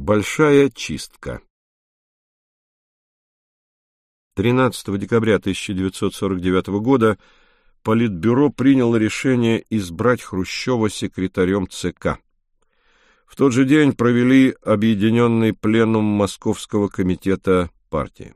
Большая чистка. 13 декабря 1949 года Политбюро приняло решение избрать Хрущева секретарем ЦК. В тот же день провели объединенный пленум Московского комитета партии.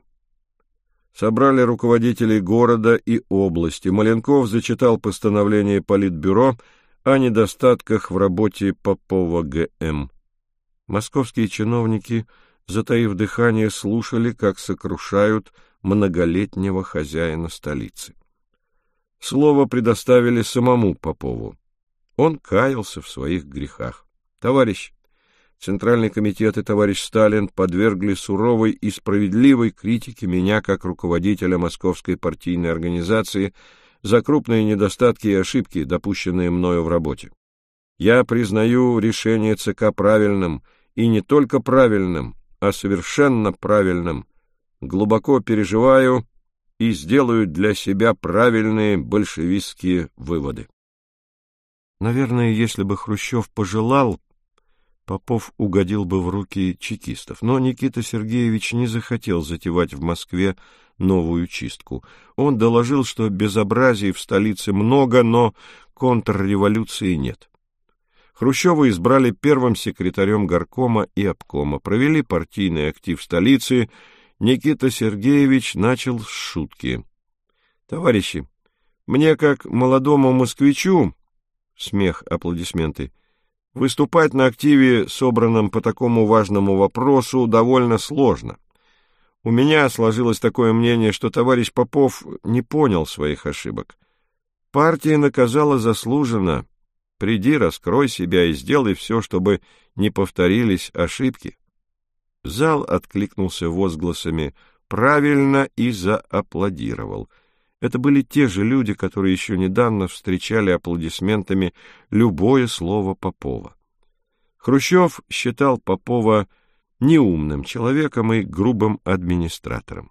Собрали руководителей города и области. Маленков зачитал постановление Политбюро о недостатках в работе Попова ГМ. Московские чиновники, затаив дыхание, слушали, как сокрушают многолетнего хозяина столицы. Слово предоставили самому Попову. Он каялся в своих грехах. Товарищ, Центральный комитет и товарищ Сталин подвергли суровой и справедливой критике меня как руководителя Московской партийной организации за крупные недостатки и ошибки, допущенные мною в работе. Я признаю решение ЦК правильным, и не только правильным, а совершенно правильным. Глубоко переживаю и сделаю для себя правильные большевистские выводы. Наверное, если бы Хрущев пожелал, Попов угодил бы в руки чекистов. Но Никита Сергеевич не захотел затевать в Москве новую чистку. Он доложил, что безобразий в столице много, но контрреволюции нет. Хрущева избрали первым секретарем горкома и обкома. Провели партийный актив столицы. Никита Сергеевич начал с шутки. «Товарищи, мне, как молодому москвичу, смех, аплодисменты, выступать на активе, собранном по такому важному вопросу, довольно сложно. У меня сложилось такое мнение, что товарищ Попов не понял своих ошибок. Партия наказала заслуженно. Приди, раскрой себя и сделай все, чтобы не повторились ошибки». Зал откликнулся возгласами «правильно» и зааплодировал. Это были те же люди, которые еще недавно встречали аплодисментами любое слово Попова. Хрущев считал Попова неумным человеком и грубым администратором.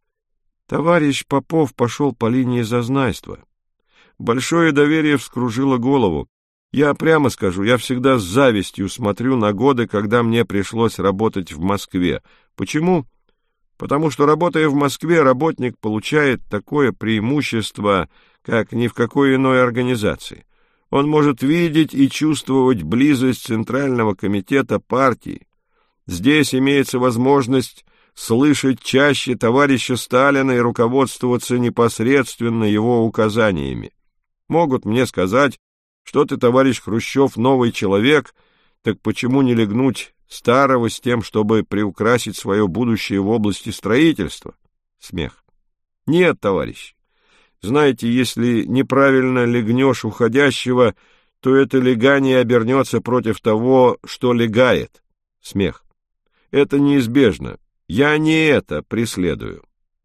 Товарищ Попов пошел по линии зазнайства. Большое доверие вскружило голову. Я прямо скажу, я всегда с завистью смотрю на годы, когда мне пришлось работать в Москве. Почему? Потому что, работая в Москве, работник получает такое преимущество, как ни в какой иной организации. Он может видеть и чувствовать близость Центрального комитета партии. Здесь имеется возможность слышать чаще товарища Сталина и руководствоваться непосредственно его указаниями. Могут мне сказать, что ты, товарищ Хрущев, новый человек, так почему не легнуть старого с тем, чтобы приукрасить свое будущее в области строительства? Смех. Нет, товарищ. Знаете, если неправильно легнешь уходящего, то это легание обернется против того, что легает. Смех. Это неизбежно. Я не это преследую.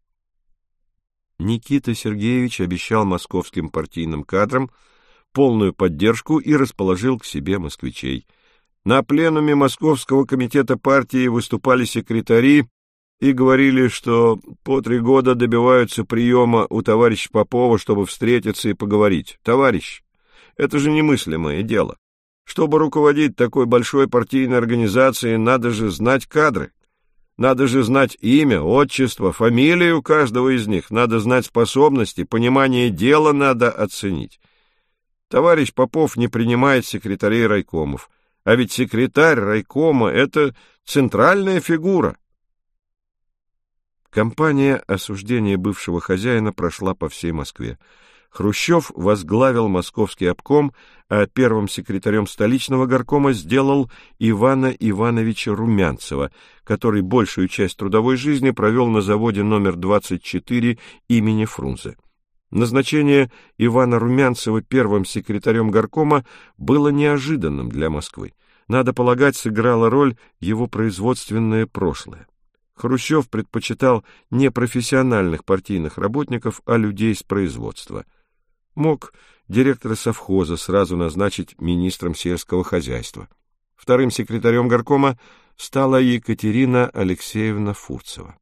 Никита Сергеевич обещал московским партийным кадрам полную поддержку и расположил к себе москвичей. На пленуме Московского комитета партии выступали секретари и говорили, что по 3 года добиваются приема у товарища Попова, чтобы встретиться и поговорить. Товарищ, это же немыслимое дело. Чтобы руководить такой большой партийной организацией, надо же знать кадры. Надо же знать имя, отчество, фамилию каждого из них. Надо знать способности, понимание дела надо оценить. Товарищ Попов не принимает секретарей райкомов, а ведь секретарь райкома — это центральная фигура. Кампания осуждения бывшего хозяина прошла по всей Москве. Хрущев возглавил московский обком, а первым секретарем столичного горкома сделал Ивана Ивановича Румянцева, который большую часть трудовой жизни провел на заводе номер 24 имени Фрунзе. Назначение Ивана Румянцева первым секретарем горкома было неожиданным для Москвы. Надо полагать, сыграло роль его производственное прошлое. Хрущев предпочитал не профессиональных партийных работников, а людей с производства. Мог директора совхоза сразу назначить министром сельского хозяйства. Вторым секретарем горкома стала Екатерина Алексеевна Фурцева.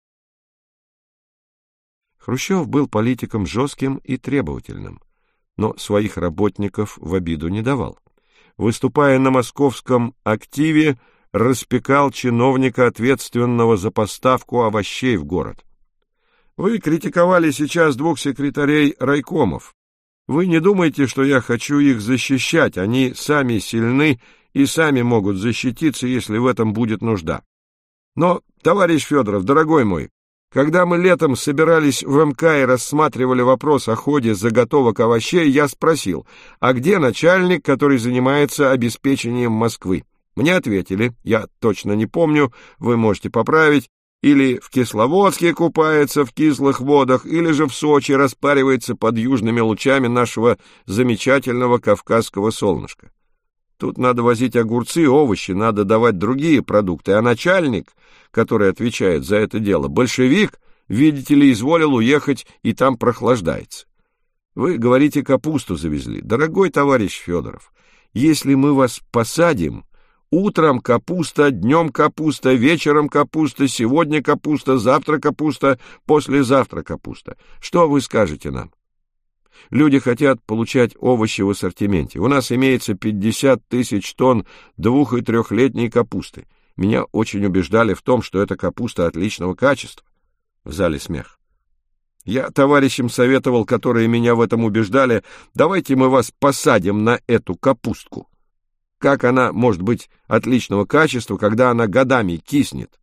Хрущев был политиком жестким и требовательным, но своих работников в обиду не давал. Выступая на московском активе, распекал чиновника, ответственного за поставку овощей в город. Вы критиковали сейчас двух секретарей райкомов. Вы не думаете, что я хочу их защищать, они сами сильны и сами могут защититься, если в этом будет нужда. Но, товарищ Федоров, дорогой мой, когда мы летом собирались в МК и рассматривали вопрос о ходе заготовок овощей, я спросил, а где начальник, который занимается обеспечением Москвы? Мне ответили, я точно не помню, вы можете поправить, или в Кисловодске купается в кислых водах, или же в Сочи распаривается под южными лучами нашего замечательного кавказского солнышка. Тут надо возить огурцы, овощи, надо давать другие продукты, а начальник, который отвечает за это дело, большевик, видите ли, изволил уехать и там прохлаждается. Вы говорите, капусту завезли. Дорогой товарищ Федоров, если мы вас посадим, утром капуста, днем капуста, вечером капуста, сегодня капуста, завтра капуста, послезавтра капуста. Что вы скажете нам? Люди хотят получать овощи в ассортименте. У нас имеется 50 тысяч тонн 2- и 3-летней капусты. Меня очень убеждали в том, что это капуста отличного качества. В зале смех. Я товарищам советовал, которые меня в этом убеждали, давайте мы вас посадим на эту капустку. Как она может быть отличного качества, когда она годами киснет?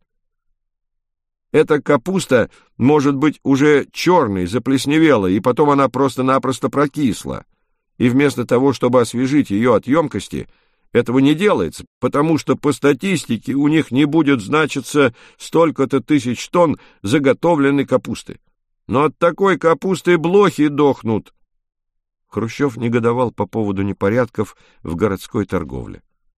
Эта капуста может быть уже черной, заплесневелой, и потом она просто-напросто прокисла. И вместо того, чтобы освежить ее от емкости, этого не делается, потому что по статистике у них не будет значиться столько-то тысяч тонн заготовленной капусты. Но от такой капусты блохи дохнут. Хрущев негодовал по поводу непорядков в городской торговле.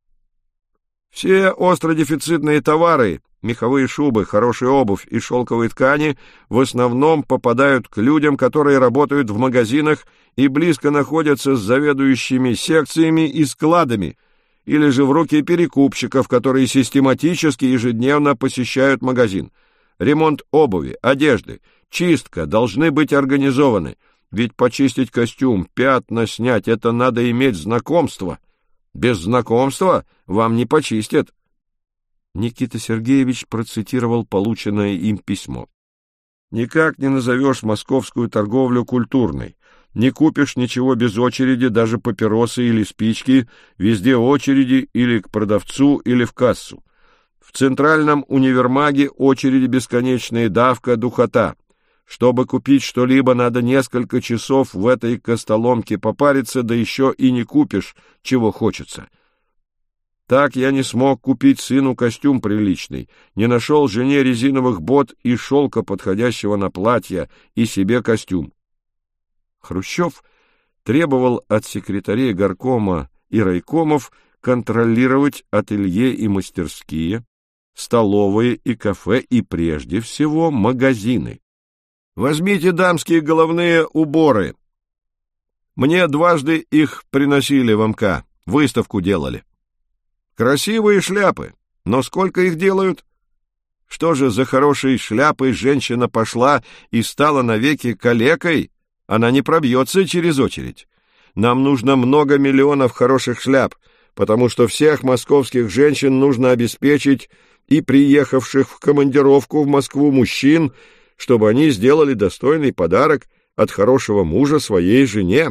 Все остродефицитные товары, меховые шубы, хорошая обувь и шелковые ткани в основном попадают к людям, которые работают в магазинах и близко находятся с заведующими секциями и складами, или же в руки перекупщиков, которые систематически ежедневно посещают магазин. Ремонт обуви, одежды, чистка должны быть организованы, ведь почистить костюм, пятна снять — это надо иметь знакомство. Без знакомства вам не почистят. Никита Сергеевич процитировал полученное им письмо. «Никак не назовешь московскую торговлю культурной. Не купишь ничего без очереди, даже папиросы или спички, везде очереди или к продавцу, или в кассу. В центральном универмаге очереди бесконечные, давка, духота. Чтобы купить что-либо, надо несколько часов в этой костоломке попариться, да еще и не купишь, чего хочется. Так я не смог купить сыну костюм приличный, не нашел жене резиновых бот и шелка, подходящего на платье, и себе костюм». Хрущев требовал от секретарей горкома и райкомов контролировать ателье и мастерские, столовые и кафе и, прежде всего, магазины. Возьмите дамские головные уборы. Мне дважды их приносили в МК, выставку делали. Красивые шляпы, но сколько их делают? Что же за хорошей шляпой женщина пошла и стала навеки калекой? Она не пробьется через очередь. Нам нужно много миллионов хороших шляп, потому что всех московских женщин нужно обеспечить и приехавших в командировку в Москву мужчин, чтобы они сделали достойный подарок от хорошего мужа своей жене.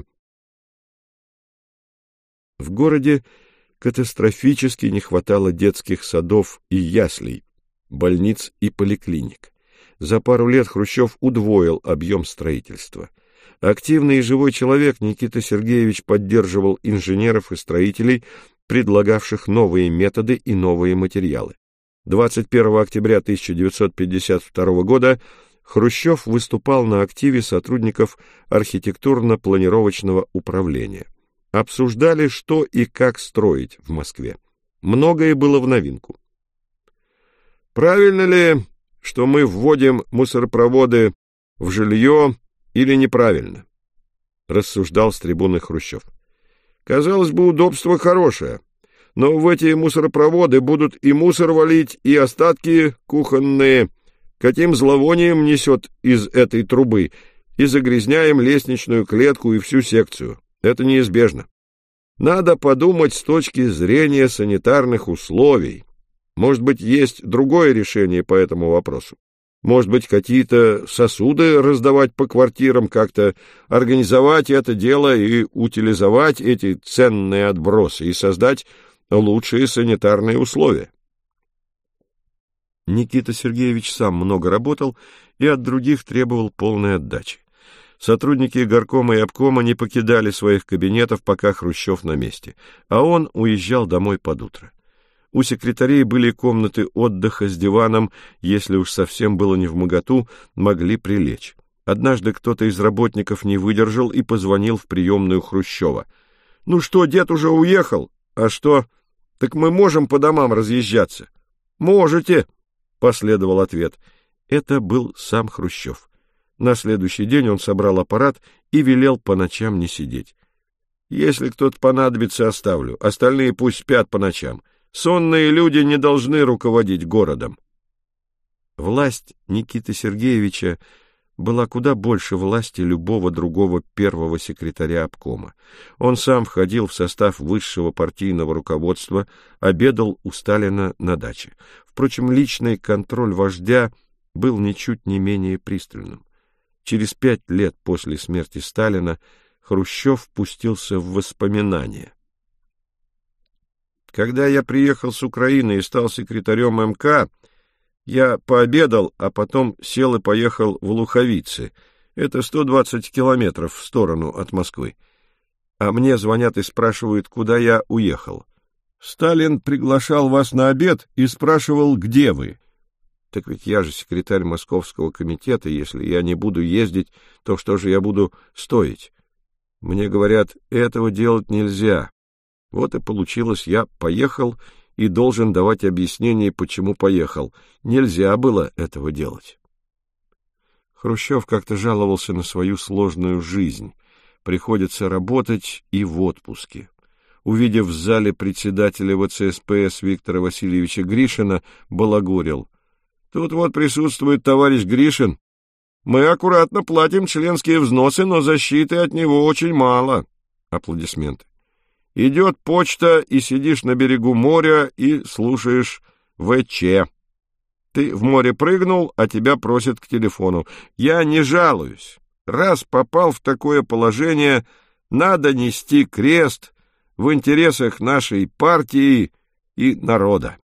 В городе катастрофически не хватало детских садов и яслей, больниц и поликлиник. За пару лет Хрущев удвоил объем строительства. Активный и живой человек, Никита Сергеевич поддерживал инженеров и строителей, предлагавших новые методы и новые материалы. 21 октября 1952 года Хрущев выступал на активе сотрудников архитектурно-планировочного управления. Обсуждали, что и как строить в Москве. Многое было в новинку. Правильно ли, что мы вводим мусоропроводы в жилье, или неправильно? Рассуждал с трибуны Хрущев. Казалось бы, удобство хорошее, но в эти мусоропроводы будут и мусор валить, и остатки кухонные. Каким зловонием несет из этой трубы, и загрязняем лестничную клетку и всю секцию. Это неизбежно. Надо подумать с точки зрения санитарных условий. Может быть, есть другое решение по этому вопросу? Может быть, какие-то сосуды раздавать по квартирам, как-то организовать это дело и утилизовать эти ценные отбросы и создать лучшие санитарные условия? Никита Сергеевич сам много работал и от других требовал полной отдачи. Сотрудники горкома и обкома не покидали своих кабинетов, пока Хрущев на месте, а он уезжал домой под утро. У секретарей были комнаты отдыха с диваном, если уж совсем было невмоготу, могли прилечь. Однажды кто-то из работников не выдержал и позвонил в приемную Хрущева. — Ну что, дед уже уехал? — А что? Так мы можем по домам разъезжаться? — Можете, — последовал ответ. Это был сам Хрущев. На следующий день он собрал аппарат и велел по ночам не сидеть. — Если кто-то понадобится, оставлю. Остальные пусть спят по ночам. Сонные люди не должны руководить городом. Власть Никиты Сергеевича была куда больше власти любого другого первого секретаря обкома. Он сам входил в состав высшего партийного руководства, обедал у Сталина на даче. Впрочем, личный контроль вождя был ничуть не менее пристальным. Через 5 лет после смерти Сталина Хрущев пустился в воспоминания. Когда я приехал с Украины и стал секретарем МК, я пообедал, а потом сел и поехал в Луховицы. Это 120 километров в сторону от Москвы. А мне звонят и спрашивают, куда я уехал. Сталин приглашал вас на обед и спрашивал, где вы. Так ведь я же секретарь Московского комитета, если я не буду ездить, то что же я буду стоить? Мне говорят, этого делать нельзя. Вот и получилось, я поехал и должен давать объяснение, почему поехал. Нельзя было этого делать. Хрущев как-то жаловался на свою сложную жизнь. Приходится работать и в отпуске. Увидев в зале председателя ВЦСПС Виктора Васильевича Гришина, балагурил. Тут вот присутствует товарищ Гришин. Мы аккуратно платим членские взносы, но защиты от него очень мало. Аплодисменты. Идет почта, и сидишь на берегу моря и слушаешь ВЧ. Ты в море прыгнул, а тебя просят к телефону. Я не жалуюсь. Раз попал в такое положение, надо нести крест в интересах нашей партии и народа.